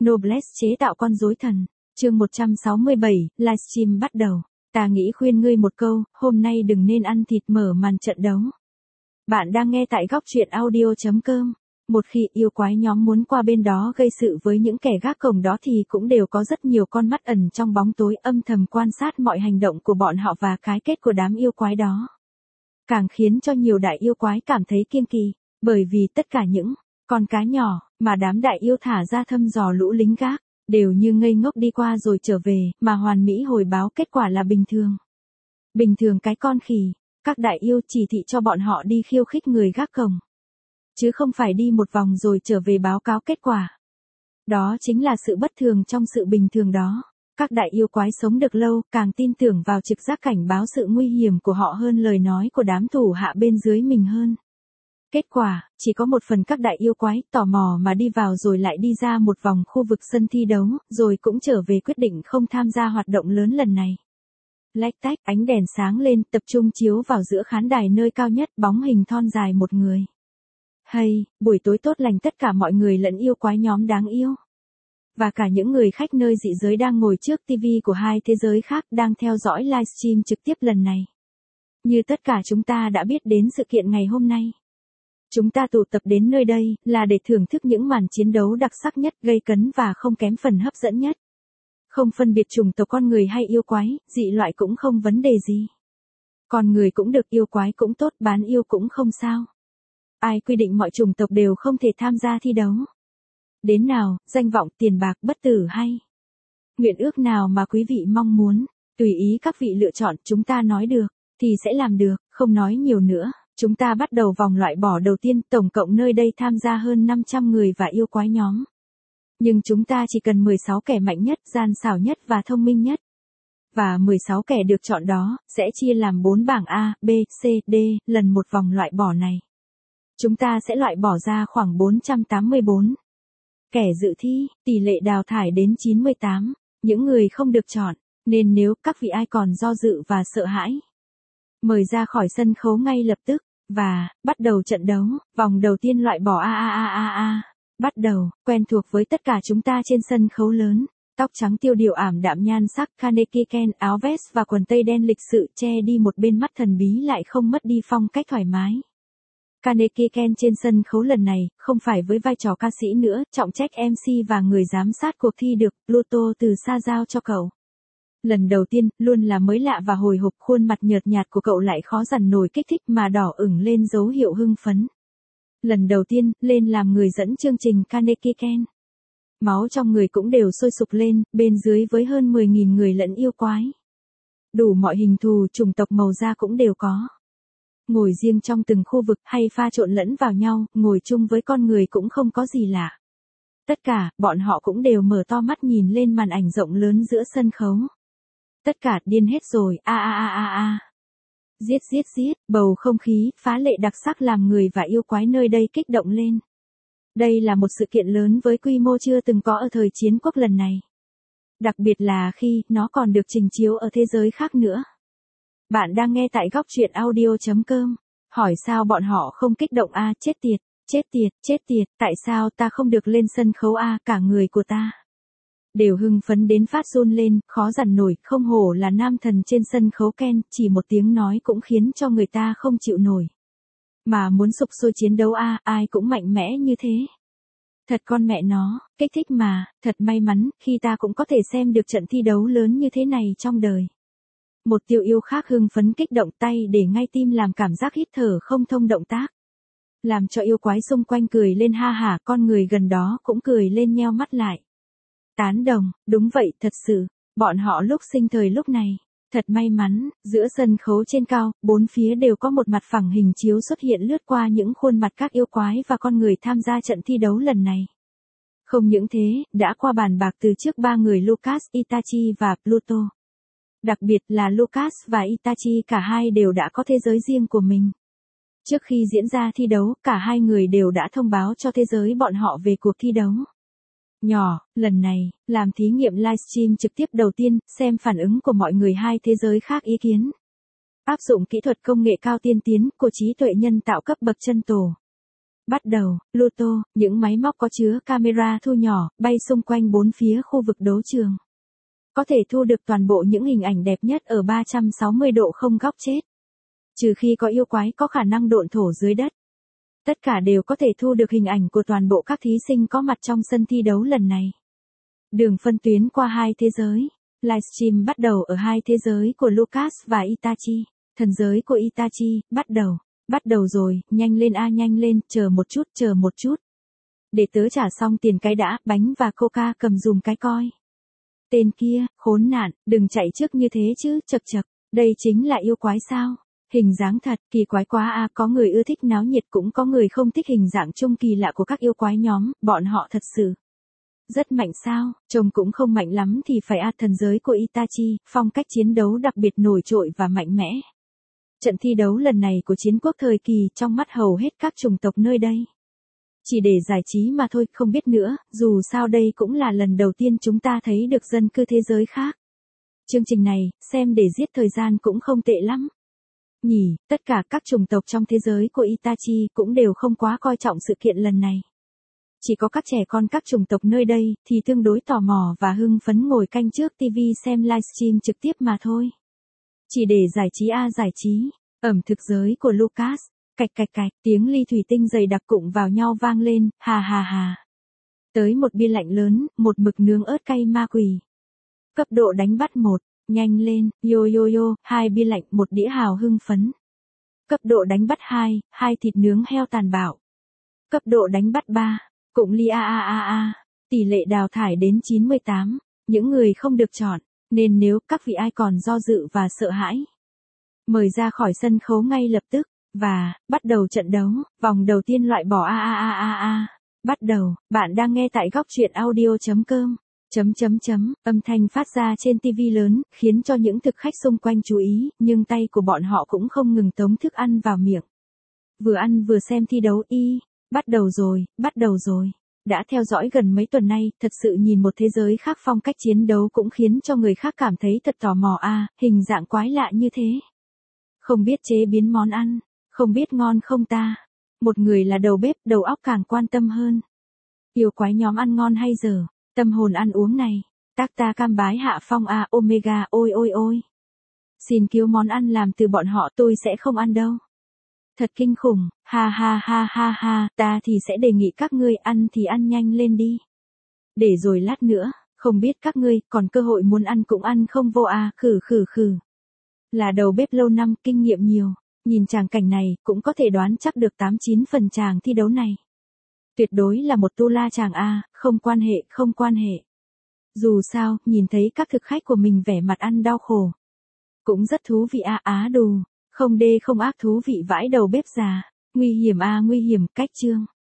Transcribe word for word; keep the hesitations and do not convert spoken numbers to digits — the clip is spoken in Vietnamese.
Noblesse chế tạo con rối thần. Chương một trăm sáu mươi bảy, livestream bắt đầu. Ta nghĩ khuyên ngươi một câu, hôm nay đừng nên ăn thịt mở màn trận đấu. Bạn đang nghe tại góc truyện audio chấm com. Một khi yêu quái nhóm muốn qua bên đó gây sự với những kẻ gác cổng đó thì cũng đều có rất nhiều con mắt ẩn trong bóng tối âm thầm quan sát mọi hành động của bọn họ và cái kết của đám yêu quái đó. Càng khiến cho nhiều đại yêu quái cảm thấy kiêng kỵ, bởi vì tất cả những con cá nhỏ mà đám đại yêu thả ra thăm dò lũ lính gác, đều như ngây ngốc đi qua rồi trở về, mà hoàn mỹ hồi báo kết quả là bình thường. Bình thường cái con khỉ, các đại yêu chỉ thị cho bọn họ đi khiêu khích người gác cổng, chứ không phải đi một vòng rồi trở về báo cáo kết quả. Đó chính là sự bất thường trong sự bình thường đó. Các đại yêu quái sống được lâu, càng tin tưởng vào trực giác cảnh báo sự nguy hiểm của họ hơn lời nói của đám thủ hạ bên dưới mình hơn. Kết quả, chỉ có một phần các đại yêu quái tò mò mà đi vào rồi lại đi ra một vòng khu vực sân thi đấu, rồi cũng trở về quyết định không tham gia hoạt động lớn lần này. Lách tách, ánh đèn sáng lên, tập trung chiếu vào giữa khán đài nơi cao nhất, bóng hình thon dài một người. Hay, buổi tối tốt lành tất cả mọi người lẫn yêu quái nhóm đáng yêu. Và cả những người khách nơi dị giới đang ngồi trước tivi của hai thế giới khác đang theo dõi livestream trực tiếp lần này. Như tất cả chúng ta đã biết đến sự kiện ngày hôm nay. Chúng ta tụ tập đến nơi đây là để thưởng thức những màn chiến đấu đặc sắc nhất, gây cấn và không kém phần hấp dẫn nhất. Không phân biệt chủng tộc con người hay yêu quái, dị loại cũng không vấn đề gì. Con người cũng được, yêu quái cũng tốt, bán yêu cũng không sao. Ai quy định mọi chủng tộc đều không thể tham gia thi đấu? Đến nào, danh vọng, tiền bạc, bất tử hay nguyện ước nào mà quý vị mong muốn, tùy ý các vị lựa chọn, chúng ta nói được thì sẽ làm được, không nói nhiều nữa. Chúng ta bắt đầu vòng loại bỏ đầu tiên, tổng cộng nơi đây tham gia hơn năm trăm người và yêu quái nhóm. Nhưng chúng ta chỉ cần mười sáu kẻ mạnh nhất, gian xảo nhất và thông minh nhất. Và mười sáu kẻ được chọn đó, sẽ chia làm bốn bảng A, B, C, D, lần một vòng loại bỏ này. Chúng ta sẽ loại bỏ ra khoảng bốn trăm tám mươi bốn kẻ dự thi, tỷ lệ đào thải đến chín mươi tám, những người không được chọn, nên nếu các vị ai còn do dự và sợ hãi, mời ra khỏi sân khấu ngay lập tức, và, bắt đầu trận đấu, vòng đầu tiên loại bỏ a a a a a, bắt đầu, quen thuộc với tất cả chúng ta trên sân khấu lớn, tóc trắng tiêu điều ảm đạm nhan sắc, Kaneki Ken, áo vest và quần tây đen lịch sự che đi một bên mắt thần bí lại không mất đi phong cách thoải mái. Kaneki Ken trên sân khấu lần này, không phải với vai trò ca sĩ nữa, trọng trách em xê và người giám sát cuộc thi được Pluto từ xa giao cho cậu. Lần đầu tiên, luôn là mới lạ và hồi hộp, khuôn mặt nhợt nhạt của cậu lại khó dằn nổi kích thích mà đỏ ửng lên dấu hiệu hưng phấn. Lần đầu tiên, lên làm người dẫn chương trình Kaneki Ken. Máu trong người cũng đều sôi sục lên, bên dưới với hơn mười nghìn người lẫn yêu quái. Đủ mọi hình thù, chủng tộc, màu da cũng đều có. Ngồi riêng trong từng khu vực hay pha trộn lẫn vào nhau, ngồi chung với con người cũng không có gì lạ. Tất cả, bọn họ cũng đều mở to mắt nhìn lên màn ảnh rộng lớn giữa sân khấu. Tất cả điên hết rồi, a a a a a. Giết giết giết, bầu không khí phá lệ đặc sắc làm người và yêu quái nơi đây kích động lên. Đây là một sự kiện lớn với quy mô chưa từng có ở thời chiến quốc lần này. Đặc biệt là khi nó còn được trình chiếu ở thế giới khác nữa. Bạn đang nghe tại góc truyện audio chấm com. Hỏi sao bọn họ không kích động a, chết tiệt, chết tiệt, chết tiệt, tại sao ta không được lên sân khấu a, cả người của ta đều hưng phấn đến phát run lên, khó dằn nổi, không hổ là nam thần trên sân khấu Ken, chỉ một tiếng nói cũng khiến cho người ta không chịu nổi. Mà muốn sục sôi chiến đấu a, ai cũng mạnh mẽ như thế. Thật con mẹ nó, kích thích mà, thật may mắn, khi ta cũng có thể xem được trận thi đấu lớn như thế này trong đời. Một tiểu yêu khác hưng phấn kích động tay để ngay tim làm cảm giác hít thở không thông động tác. Làm cho yêu quái xung quanh cười lên ha hả, con người gần đó cũng cười lên nheo mắt lại. Tán đồng, đúng vậy, thật sự, bọn họ lúc sinh thời lúc này, thật may mắn, giữa sân khấu trên cao, bốn phía đều có một mặt phẳng hình chiếu xuất hiện lướt qua những khuôn mặt các yêu quái và con người tham gia trận thi đấu lần này. Không những thế, đã qua bàn bạc từ trước ba người Lucas, Itachi và Pluto. Đặc biệt là Lucas và Itachi cả hai đều đã có thế giới riêng của mình. Trước khi diễn ra thi đấu, cả hai người đều đã thông báo cho thế giới bọn họ về cuộc thi đấu. Nhỏ, lần này, làm thí nghiệm livestream trực tiếp đầu tiên, xem phản ứng của mọi người hai thế giới khác ý kiến. Áp dụng kỹ thuật công nghệ cao tiên tiến của trí tuệ nhân tạo cấp bậc chân tổ. Bắt đầu, Pluto, những máy móc có chứa camera thu nhỏ, bay xung quanh bốn phía khu vực đấu trường. Có thể thu được toàn bộ những hình ảnh đẹp nhất ở ba trăm sáu mươi độ không góc chết. Trừ khi có yêu quái có khả năng độn thổ dưới đất. Tất cả đều có thể thu được hình ảnh của toàn bộ các thí sinh có mặt trong sân thi đấu lần này. Đường phân tuyến qua hai thế giới. Livestream bắt đầu ở hai thế giới của Lucas và Itachi. Thần giới của Itachi, bắt đầu. Bắt đầu rồi, nhanh lên a nhanh lên, chờ một chút, chờ một chút. Để tớ trả xong tiền cái đã, bánh và coca cầm dùm cái coi. Tên kia, khốn nạn, đừng chạy trước như thế chứ, chật chật, đây chính là yêu quái sao? Hình dáng thật, kỳ quái quá a, có người ưa thích náo nhiệt cũng có người không thích hình dạng chung kỳ lạ của các yêu quái nhóm, bọn họ thật sự rất mạnh sao, trông cũng không mạnh lắm thì phải a thần giới của Itachi, phong cách chiến đấu đặc biệt nổi trội và mạnh mẽ. Trận thi đấu lần này của chiến quốc thời kỳ trong mắt hầu hết các chủng tộc nơi đây. Chỉ để giải trí mà thôi, không biết nữa, dù sao đây cũng là lần đầu tiên chúng ta thấy được dân cư thế giới khác. Chương trình này, xem để giết thời gian cũng không tệ lắm. Nhỉ, tất cả các chủng tộc trong thế giới của Itachi cũng đều không quá coi trọng sự kiện lần này. Chỉ có các trẻ con các chủng tộc nơi đây thì tương đối tò mò và hưng phấn ngồi canh trước ti vi xem livestream trực tiếp mà thôi. Chỉ để giải trí a giải trí, ẩm thực giới của Lucas, cạch cạch cạch, tiếng ly thủy tinh dày đặc cụng vào nhau vang lên, hà hà hà. Tới một bia lạnh lớn, một mực nướng ớt cay ma quỷ. Cấp độ đánh bắt một, nhanh lên, yo yo yo, hai bia lạnh, một đĩa hào hưng phấn. Cấp độ đánh bắt hai, hai thịt nướng heo tàn bạo. Cấp độ đánh bắt ba, cụng ly a a a a, tỷ lệ đào thải đến chín mươi tám, những người không được chọn. Nên nếu các vị ai còn do dự và sợ hãi, mời ra khỏi sân khấu ngay lập tức, và, bắt đầu trận đấu, vòng đầu tiên loại bỏ a a a a a. Bắt đầu, bạn đang nghe tại góc truyện audio chấm com, chấm chấm chấm, âm thanh phát ra trên tivi lớn, khiến cho những thực khách xung quanh chú ý, nhưng tay của bọn họ cũng không ngừng tống thức ăn vào miệng. Vừa ăn vừa xem thi đấu y, bắt đầu rồi, bắt đầu rồi. Đã theo dõi gần mấy tuần nay, thật sự nhìn một thế giới khác phong cách chiến đấu cũng khiến cho người khác cảm thấy thật tò mò a, à, hình dạng quái lạ như thế. Không biết chế biến món ăn, không biết ngon không ta. Một người là đầu bếp, đầu óc càng quan tâm hơn. Yêu quái nhóm ăn ngon hay dở, tâm hồn ăn uống này. Tác ta cam bái hạ phong a, omega, ôi ôi ôi. Xin cứu món ăn làm từ bọn họ, tôi sẽ không ăn đâu. Thật kinh khủng, ha ha ha ha ha, ta thì sẽ đề nghị các ngươi ăn thì ăn nhanh lên đi. Để rồi lát nữa, không biết các ngươi còn cơ hội muốn ăn cũng ăn không vô à, khử khử khử. Là đầu bếp lâu năm, kinh nghiệm nhiều, nhìn tràng cảnh này, cũng có thể đoán chắc được tám chín phần tràng thi đấu này. Tuyệt đối là một tu la chàng a, không quan hệ, không quan hệ. Dù sao, nhìn thấy các thực khách của mình vẻ mặt ăn đau khổ. Cũng rất thú vị a, á đù. Không đê không ác thú vị vãi đầu bếp già. Nguy hiểm a, nguy hiểm, cách chương.